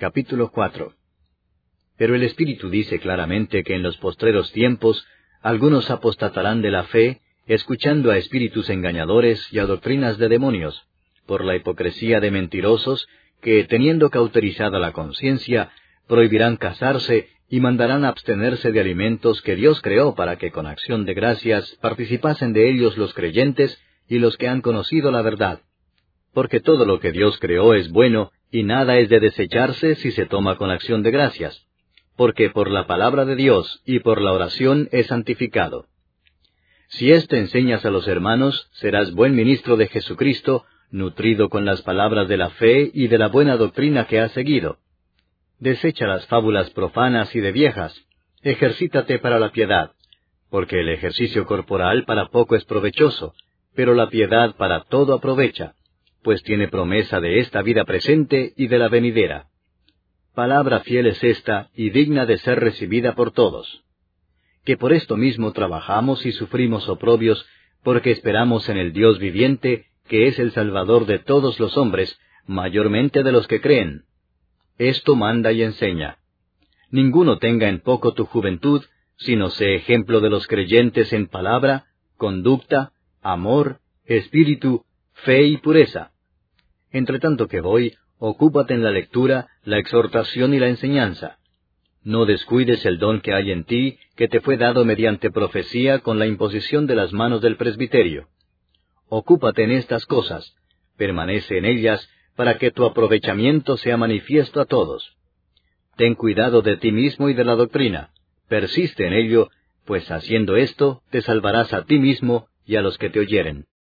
Capítulo 4. Pero el Espíritu dice claramente que en los postreros tiempos algunos apostatarán de la fe, escuchando a espíritus engañadores y a doctrinas de demonios, por la hipocresía de mentirosos que, teniendo cauterizada la conciencia, prohibirán casarse y mandarán abstenerse de alimentos que Dios creó para que con acción de gracias participasen de ellos los creyentes y los que han conocido la verdad. Porque todo lo que Dios creó es bueno, y nada es de desecharse si se toma con acción de gracias, porque por la palabra de Dios y por la oración es santificado. Si éste enseñas a los hermanos, serás buen ministro de Jesucristo, nutrido con las palabras de la fe y de la buena doctrina que has seguido. Desecha las fábulas profanas y de viejas, ejercítate para la piedad, porque el ejercicio corporal para poco es provechoso, pero la piedad para todo aprovecha, pues tiene promesa de esta vida presente y de la venidera. Palabra fiel es esta, y digna de ser recibida por todos. Que por esto mismo trabajamos y sufrimos oprobios, porque esperamos en el Dios viviente, que es el Salvador de todos los hombres, mayormente de los que creen. Esto manda y enseña. Ninguno tenga en poco tu juventud, sino sé ejemplo de los creyentes en palabra, conducta, amor, espíritu, fe y pureza. Entre tanto que voy, ocúpate en la lectura, la exhortación y la enseñanza. No descuides el don que hay en ti, que te fue dado mediante profecía con la imposición de las manos del presbiterio. Ocúpate en estas cosas, permanece en ellas, para que tu aprovechamiento sea manifiesto a todos. Ten cuidado de ti mismo y de la doctrina, persiste en ello, pues haciendo esto te salvarás a ti mismo y a los que te oyeren.